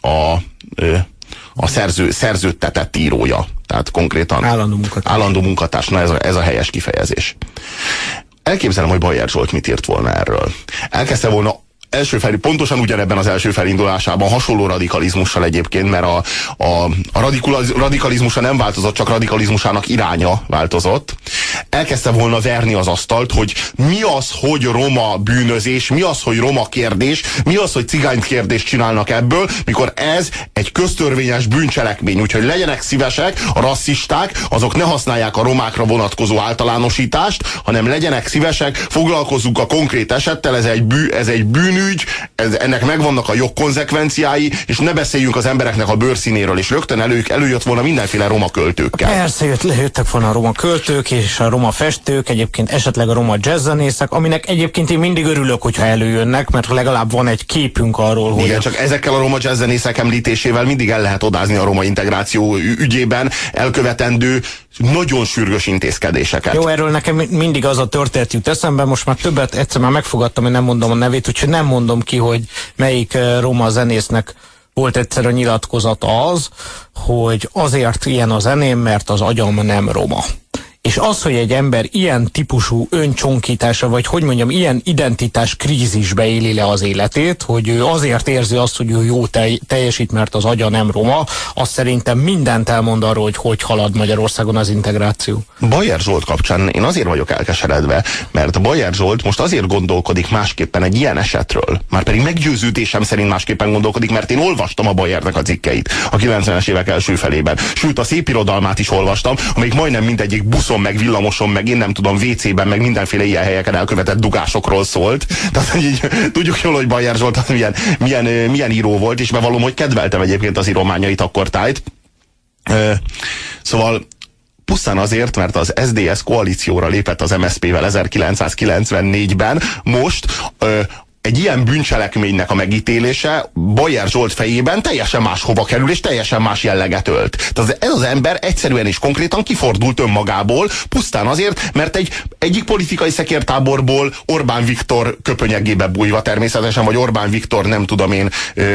a szerződtetett írója. Tehát konkrétan állandó munkatárs. Na ez a helyes kifejezés. Elképzelem, hogy Bajer Zsolt mit írt volna erről. Elkezdte volna pontosan ugyanebben az első felindulásában, hasonló radikalizmussal egyébként, mert a radikalizmusa nem változott, csak radikalizmusának iránya változott. Elkezdte volna verni az asztalt, hogy mi az, hogy roma bűnözés, mi az, hogy roma kérdés, mi az, hogy cigány kérdést csinálnak ebből, mikor ez egy köztörvényes bűncselekmény. Úgyhogy legyenek szívesek, a rasszisták, azok ne használják a romákra vonatkozó általánosítást, hanem legyenek szívesek, foglalkozzunk a konkrét esettel, ez egy bűnügy, ennek megvannak a jogkonzekvenciái, és ne beszéljünk az embereknek a bőrszínéről, és rögtön előjött volna mindenféle roma költőkkel. Persze jöttek volna a roma költők, és a roma festők, egyébként esetleg a roma jazzzenészek, aminek egyébként én mindig örülök, hogyha előjönnek, mert legalább van egy képünk arról, hogy... Igen, csak ezekkel a roma jazzzenészek említésével mindig el lehet odázni a roma integráció ügyében elkövetendő nagyon sürgős intézkedéseket. Jó, erről nekem mindig az a történet jut eszembe, most már többet egyszer már megfogadtam, hogy nem mondom a nevét, úgyhogy nem mondom ki, hogy melyik roma zenésznek volt egyszer a nyilatkozata az, hogy azért ilyen a zeném, mert az agyam nem roma. És az, hogy egy ember ilyen típusú öncsonkítása, vagy hogy mondjam, ilyen identitás krízisbe éli le az életét, hogy ő azért érzi azt, hogy ő jó teljesít, mert az agya nem roma, az szerintem mindent elmond arról, hogy halad Magyarországon az integráció. Bajer Zsolt kapcsán én azért vagyok elkeseredve, mert Bajer Zsolt most azért gondolkodik másképpen egy ilyen esetről. Márpedig meggyőződésem szerint másképpen gondolkodik, mert én olvastam a Bajernek a cikkeit a 90-es évek első felében. Sőt, a szépirodalmát is olvastam, amelyik majdnem mindegyik buszon, meg villamoson, meg én nem tudom, WC-ben, meg mindenféle ilyen helyeken elkövetett dugásokról szólt. Tehát így tudjuk jól, hogy Bajer Zsolt az milyen író volt, és bevallom, hogy kedveltem egyébként az írományait akkortájt. Szóval pusztán azért, mert az SZDSZ koalícióra lépett az MSZP-vel 1994-ben, most egy ilyen bűncselekménynek a megítélése Bajer Zsolt fejében teljesen máshova kerül, és teljesen más jelleget ölt. Tehát ez az ember egyszerűen és konkrétan kifordult önmagából, pusztán azért, mert egyik politikai szekértáborból Orbán Viktor köpönyegébe bújva természetesen, vagy Orbán Viktor nem tudom én...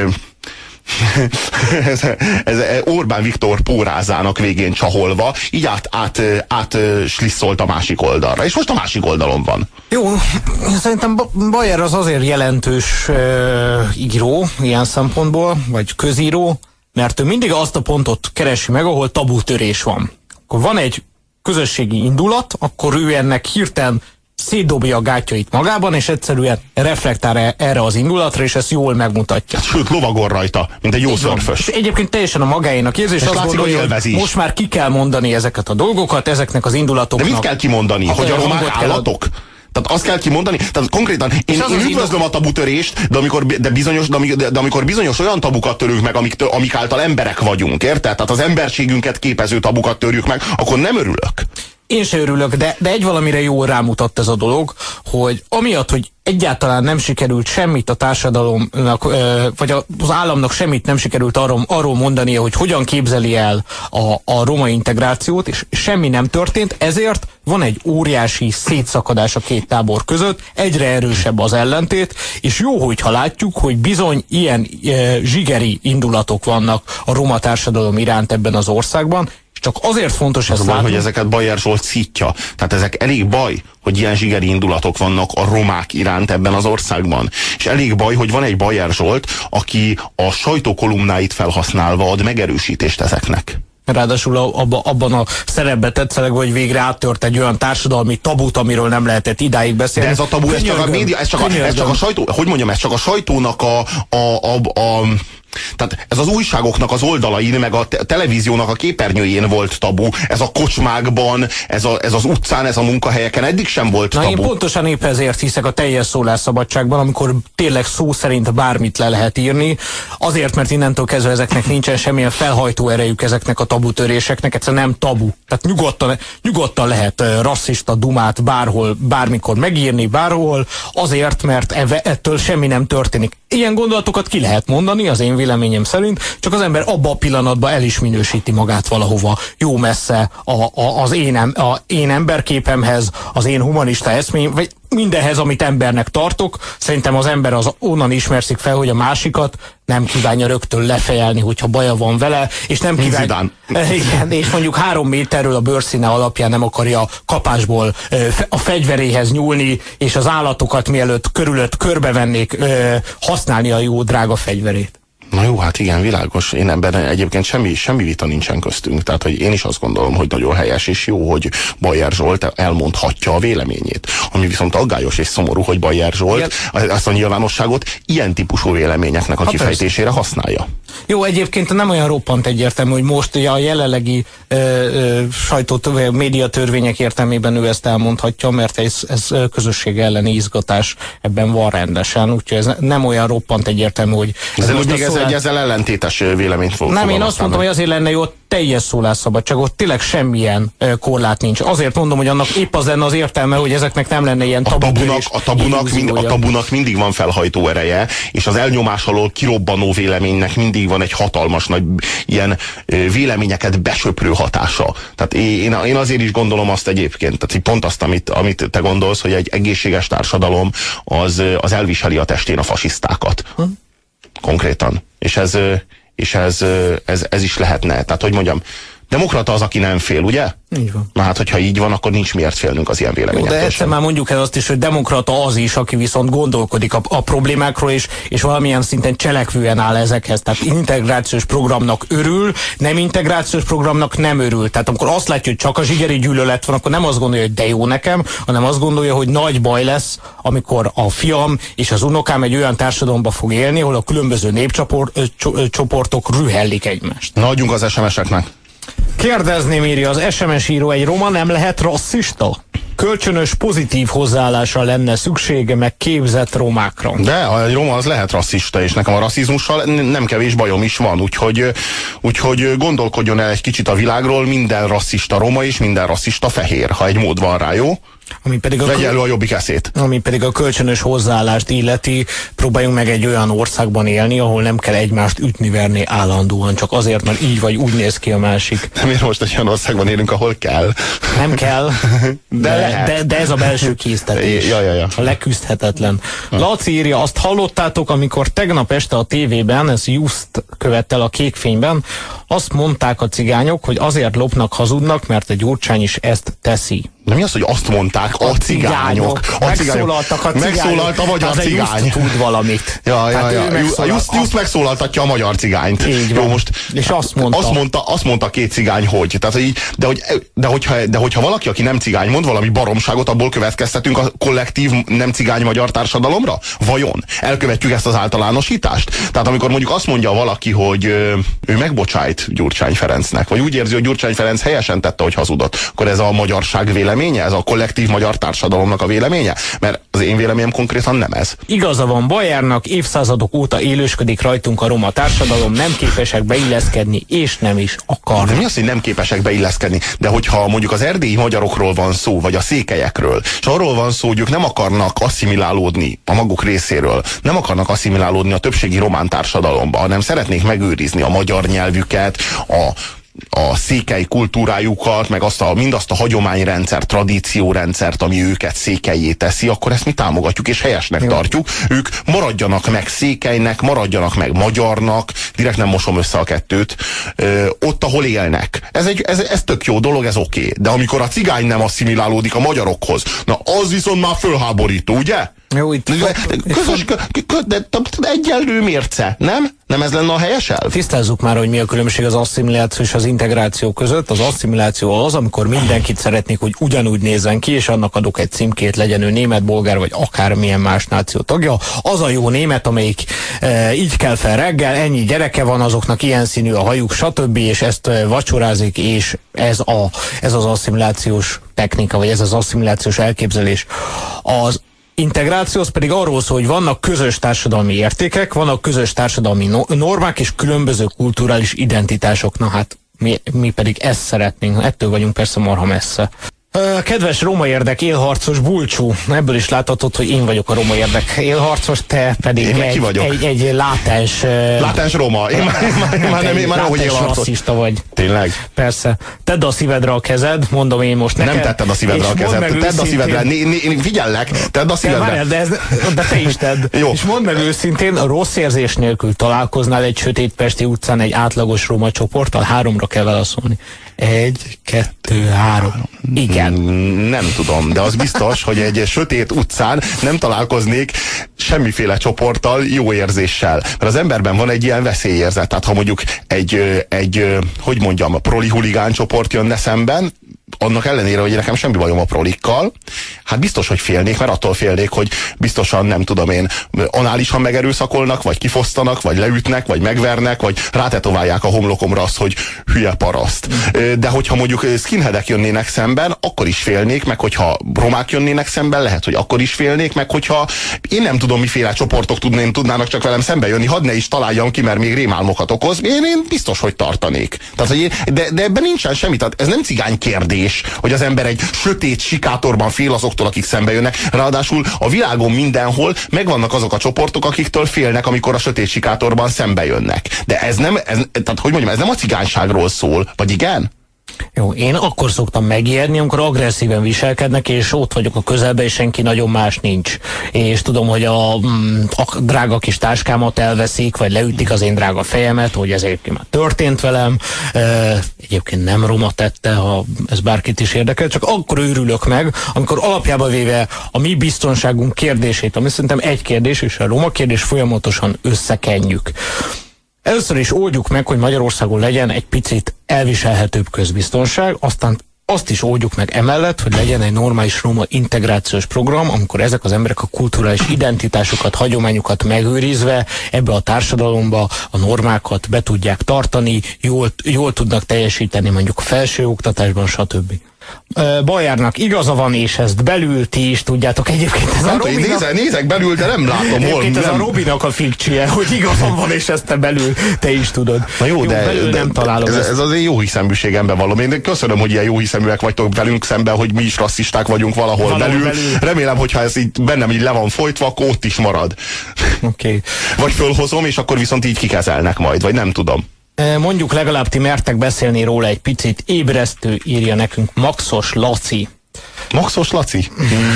ez Orbán Viktor pórázának végén csaholva, így slisszolt a másik oldalra, és most a másik oldalon van. Jó, szerintem Bajer az azért jelentős író ilyen szempontból, vagy közíró, mert ő mindig azt a pontot keresi meg, ahol tabutörés van. Akkor van egy közösségi indulat, akkor ő ennek hirtelen szétdobja a gátjait magában, és egyszerűen reflektál erre az indulatra, és ezt jól megmutatja. Sőt, lovagol rajta, mint egy jó szörfös. Egyébként teljesen a magáénak érzés, és azt gondolja, hogy most már ki kell mondani ezeket a dolgokat, ezeknek az indulatoknak. De mit kell kimondani? Hogy a romák állatok? Tehát azt kell kimondani, tehát konkrétan én üdvözlöm a tabutörést, de amikor bizonyos olyan tabukat törünk meg, amik által emberek vagyunk, érted? Tehát az emberségünket képező tabukat törjük meg, akkor nem örülök. Én se örülök, de egy valamire jól rámutat ez a dolog, hogy amiatt, hogy egyáltalán nem sikerült semmit a társadalomnak, vagy az államnak semmit nem sikerült arról mondania, hogy hogyan képzeli el a roma integrációt, és semmi nem történt, ezért van egy óriási szétszakadás a két tábor között, egyre erősebb az ellentét, és jó, hogyha látjuk, hogy bizony ilyen zsigeri indulatok vannak a roma társadalom iránt ebben az országban. Csak azért fontos ezt látni, hogy ezeket Bajer Zsolt szítja. Tehát ezek elég baj, hogy ilyen zsigeri indulatok vannak a romák iránt ebben az országban. És elég baj, hogy van egy Bajer Zsolt, aki a sajtókolumnáit felhasználva ad megerősítést ezeknek. Ráadásul abban a szerepbe tetszeleg, hogy végre áttört egy olyan társadalmi tabut, amiről nem lehetett idáig beszélni. De ez a tabu, ez csak a média, ez csak a sajtó, hogy mondjam, ez csak a sajtónak tehát ez az újságoknak az oldalain, meg a televíziónak a képernyőjén volt tabu. Ez a kocsmákban, ez az utcán, ez a munkahelyeken eddig sem volt tabu. Én pontosan épp ezért hiszek a teljes szólásszabadságban, amikor tényleg szó szerint bármit le lehet írni. Azért, mert innentől kezdve ezeknek nincsen semmilyen felhajtó erejük, ezeknek a tabutöréseknek, egyszerűen nem tabu. Tehát nyugodtan lehet rasszista dumát bárhol, bármikor megírni, bárhol, azért, mert ettől semmi nem történik. Ilyen gondolatokat ki lehet mondani, az én véleményem szerint, csak az ember abban a pillanatban el is minősíti magát valahova jó messze az én emberképemhez, az én humanista eszmém, vagy mindenhez, amit embernek tartok. Szerintem az ember az onnan ismerszik fel, hogy a másikat nem kívánja rögtön lefejelni, hogyha baja van vele, és nem kívánja, igen, és mondjuk 3 méterről a bőrszíne alapján nem akarja kapásból a fegyveréhez nyúlni, és az állatokat mielőtt körbevennék, használni a jó drága fegyverét. Na jó, hát igen, világos. Én ebben egyébként semmi vita nincsen köztünk. Tehát, hogy én is azt gondolom, hogy nagyon helyes és jó, hogy Bajer Zsolt elmondhatja a véleményét. Ami viszont aggályos és szomorú, hogy Bajer Zsolt ezt a nyilvánosságot ilyen típusú véleményeknek a kifejtésére használja. Jó, egyébként nem olyan roppant egyértelmű, hogy most ugye a jelenlegi médiatörvények értelmében ő ezt elmondhatja, mert ez közösség elleni izgatás ebben van rendesen, úgyhogy ez nem olyan roppant egyértelmű, hogy... Ezzel ellentétes véleményt fog. Nem, én azt mondtam, hogy azért lenne jó teljes szólásszabadságot, tényleg semmilyen korlát nincs. Azért mondom, hogy annak épp az lenne az értelme, hogy ezeknek nem lenne ilyen a tabunak mindig van felhajtó ereje, és az elnyomás alól kirobbanó véleménynek mindig van egy hatalmas nagy ilyen véleményeket besöprő hatása. Tehát én azért is gondolom azt egyébként, tehát pont azt, amit te gondolsz, hogy egy egészséges társadalom az elviseli a testén a fasisztákat. Konkrétan. És ez is lehetne. Tehát, hogy mondjam, demokrata az, aki nem fél, ugye? Így van. Na hát, hogyha így van, akkor nincs miért félnünk az ilyen véleményektől. De egyszer már mondjuk el azt is, hogy demokrata az is, aki viszont gondolkodik a problémákról, és valamilyen szinten cselekvően áll ezekhez. Tehát integrációs programnak örül, nem integrációs programnak nem örül. Tehát amikor azt látja, hogy csak a zsigeri gyűlölet van, akkor nem azt gondolja, hogy de jó nekem, hanem azt gondolja, hogy nagy baj lesz, amikor a fiam és az unokám egy olyan társadalomba fog élni, ahol a különböző népcsoportok rühellik egymást. Na, adjunk az SMS-eknek. Kérdezném, írja az SMS író, egy roma nem lehet rasszista? Kölcsönös pozitív hozzáállásra lenne szüksége, meg képzett romákra. De a roma az lehet rasszista, és nekem a rasszizmussal nem kevés bajom is van, úgyhogy gondolkodjon el egy kicsit a világról, minden rasszista roma és minden rasszista fehér, ha egy mód van rá, jó? Vegye elő a jobbik eszét. Ami pedig a kölcsönös hozzáállást illeti, próbáljunk meg egy olyan országban élni, ahol nem kell egymást ütni-verni állandóan, csak azért, mert így vagy úgy néz ki a másik. De miért most egy olyan országban élünk, ahol kell? Nem kell, de ez a belső késztetés. Ja. A leküzdhetetlen. Laci írja, azt hallottátok, amikor tegnap este a tévében, ez Just követtel a Kékfényben, azt mondták a cigányok, hogy azért lopnak, hazudnak, mert a Gyurcsány is ezt teszi. De mi az, hogy azt mondták a cigányok? Megszólaltak a cigányok. Megszólalt a magyar cigány. Just tud valamit. Just megszólaltatja a magyar cigányt. Így van. Jó, most és azt mondta két cigány, hogy. Tehát, de hogyha valaki, aki nem cigány, mond valami baromságot, abból következtetünk a kollektív nem cigány magyar társadalomra? Vajon? Elkövetjük ezt az általánosítást? Tehát amikor mondjuk azt mondja valaki, hogy ő megbocsájt Gyurcsány Ferencnek, vagy úgy érzi, hogy Gyurcsány Ferenc helyesen tette, hogy hazudott, akkor ez a magyarság véleménye? Ez a kollektív magyar társadalomnak a véleménye? Mert az én véleményem konkrétan nem ez. Igaza van Bajernak, évszázadok óta élősködik rajtunk a roma társadalom, nem képesek beilleszkedni, és nem is akar. De mi az, hogy nem képesek beilleszkedni? De hogyha mondjuk az erdélyi magyarokról van szó, vagy a székelyekről, és arról van szó, hogy ők nem akarnak asszimilálódni a maguk részéről, nem akarnak asszimilálódni a többségi román társadalomba, hanem szeretnék megőrizni a magyar nyelvüket, a székely kultúrájukat, meg mindazt a hagyományrendszert, tradíciórendszert, ami őket székelyé teszi, akkor ezt mi támogatjuk és helyesnek tartjuk. Ők maradjanak meg székelynek, maradjanak meg magyarnak, direkt nem mosom össze a kettőt, ott, ahol élnek. Ez tök jó dolog, ez oké. De amikor a cigány nem asszimilálódik a magyarokhoz, na az viszont már fölháborító, ugye? Jó, itt egyenlő mérce, nem? Nem ez lenne a helyes elv? Tisztázzuk már, hogy mi a különbség az asszimiláció és az integráció között. Az asszimiláció az, amikor mindenkit szeretnék, hogy ugyanúgy nézzen ki, és annak adok egy címkét, legyen ő német, bolgár vagy akármilyen más náció tagja. Az a jó német, amelyik így kell fel reggel, ennyi gyereke van, azoknak ilyen színű a hajuk, stb. És ezt vacsorázik, és ez az asszimilációs technika, vagy ez az asszimilációs elképzelés. Az integráció pedig arról szól, hogy vannak közös társadalmi értékek, vannak közös társadalmi normák és különböző kulturális identitások. Na hát mi pedig ezt szeretnénk, ettől vagyunk persze marha messze. Kedves roma érdek élharcos Bulcsú, ebből is láthatod, hogy én vagyok a roma érdek élharcos, te pedig egy látens roma. Én már hogy élharcos. Rasszista vagy. Tényleg? Persze. Tedd a szívedre a kezed, mondom én most neked. Nem tetted a szívedre a kezed, tedd a szívedre, figyellek, tedd a szívedre. De te is tedd. Jó. És mondd meg őszintén, a rossz érzés nélkül találkoznál egy sötétpesti utcán egy átlagos roma csoporttal? 3-ra kell válaszolni. 1, 2, 3. Igen. Nem tudom, de az biztos, hogy egy sötét utcán nem találkoznék semmiféle csoporttal jó érzéssel. Mert az emberben van egy ilyen veszélyérzet. Tehát ha mondjuk egy hogy mondjam, proli huligán csoport jönne szemben, annak ellenére, hogy nekem semmi bajom a prolikkal, hát biztos, hogy félnék, mert attól félnék, hogy biztosan, nem tudom én, análisan megerőszakolnak, vagy kifosztanak, vagy leütnek, vagy megvernek, vagy rátetoválják a homlokomra azt, hogy hülye paraszt. De hogyha mondjuk skinheadek jönnének szemben, akkor is félnék, meg hogyha romák jönnének szemben, lehet, hogy akkor is félnék, meg hogyha én nem tudom, miféle csoportok tudnának csak velem szembe jönni, hadd ne is találjam ki, mert még rémálmokat okoz, én biztos, hogy tartanék. Tehát, hogy de ebben nincsen semmi, tehát ez nem cigány kérdés, hogy az ember egy sötét sikátorban fél azoktól, akik szembe jönnek. Ráadásul a világon mindenhol megvannak azok a csoportok, akiktől félnek, amikor a sötét sikátorban szembe jönnek. De ez nem, tehát hogy mondjam, ez nem a cigányságról szól, vagy igen? Jó, én akkor szoktam megijedni, amikor agresszíven viselkednek, és ott vagyok a közelben, és senki nagyon más nincs. És tudom, hogy a drága kis táskámat elveszik, vagy leütik az én drága fejemet, hogy ez egyébként már történt velem. Egyébként nem roma tette, ha ez bárkit is érdekel, csak akkor őrülök meg, amikor alapjába véve a mi biztonságunk kérdését, ami szerintem egy kérdés, és a roma kérdés folyamatosan összekenjük. Először is oldjuk meg, hogy Magyarországon legyen egy picit elviselhetőbb közbiztonság, aztán azt is oldjuk meg emellett, hogy legyen egy normális roma integrációs program, amikor ezek az emberek a kulturális identitásukat, hagyományokat megőrizve ebbe a társadalomba a normákat be tudják tartani, jól tudnak teljesíteni mondjuk a felsőoktatásban, stb. Bajárnak igaza van, és ezt belül ti is tudjátok. Egyébként ez nem a Robinak... Nézek belül, de nem látom hol. Egyébként ez a Robinak a fikcsie, hogy igazam van, és ezt te belül te is tudod. Na jó, de nem találom ez az én jó hiszeműségemben való. Én köszönöm, hogy ilyen jó hiszeműek vagytok velünk szemben, hogy mi is rasszisták vagyunk valahol belül. Remélem, hogyha ez így bennem így le van folytva, akkor ott is marad. Okay. Vagy fölhozom, és akkor viszont így kikezelnek majd, vagy nem tudom. Mondjuk legalább ti mertek beszélni róla egy picit. Ébresztő, írja nekünk Maxos Laci. Maxos Laci?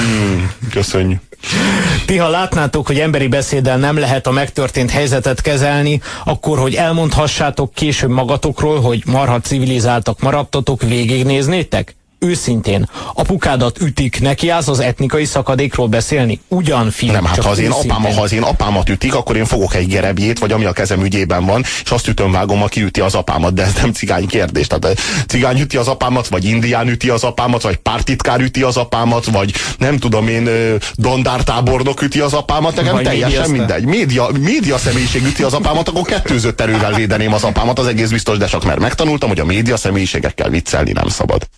Köszönjük. Ti, ha látnátok, hogy emberi beszéddel nem lehet a megtörtént helyzetet kezelni, akkor, hogy elmondhassátok később magatokról, hogy marha civilizáltak maradtatok, végignéznétek? Őszintén, apukádat ütik, neki állsz az etnikai szakadékról beszélni? Ugyan, fiú, nem, hát ha az én apámat ütik, akkor én fogok egy gerebjét, vagy ami a kezem ügyében van, és azt ütöm vágom, aki üti az apámat, de ez nem cigány kérdés. Tehát cigány üti az apámat, vagy indián üti az apámat, vagy pártitkár üti az apámat, vagy nem tudom én, dandártábornok üti az apámat, nekem vagy teljesen mindegy. Média személyiség üti az apámat, akkor kettőzött erővel védeném az apámat, az egész biztos, de csak mert megtanultam, hogy a média személyiségekkel viccelni nem szabad.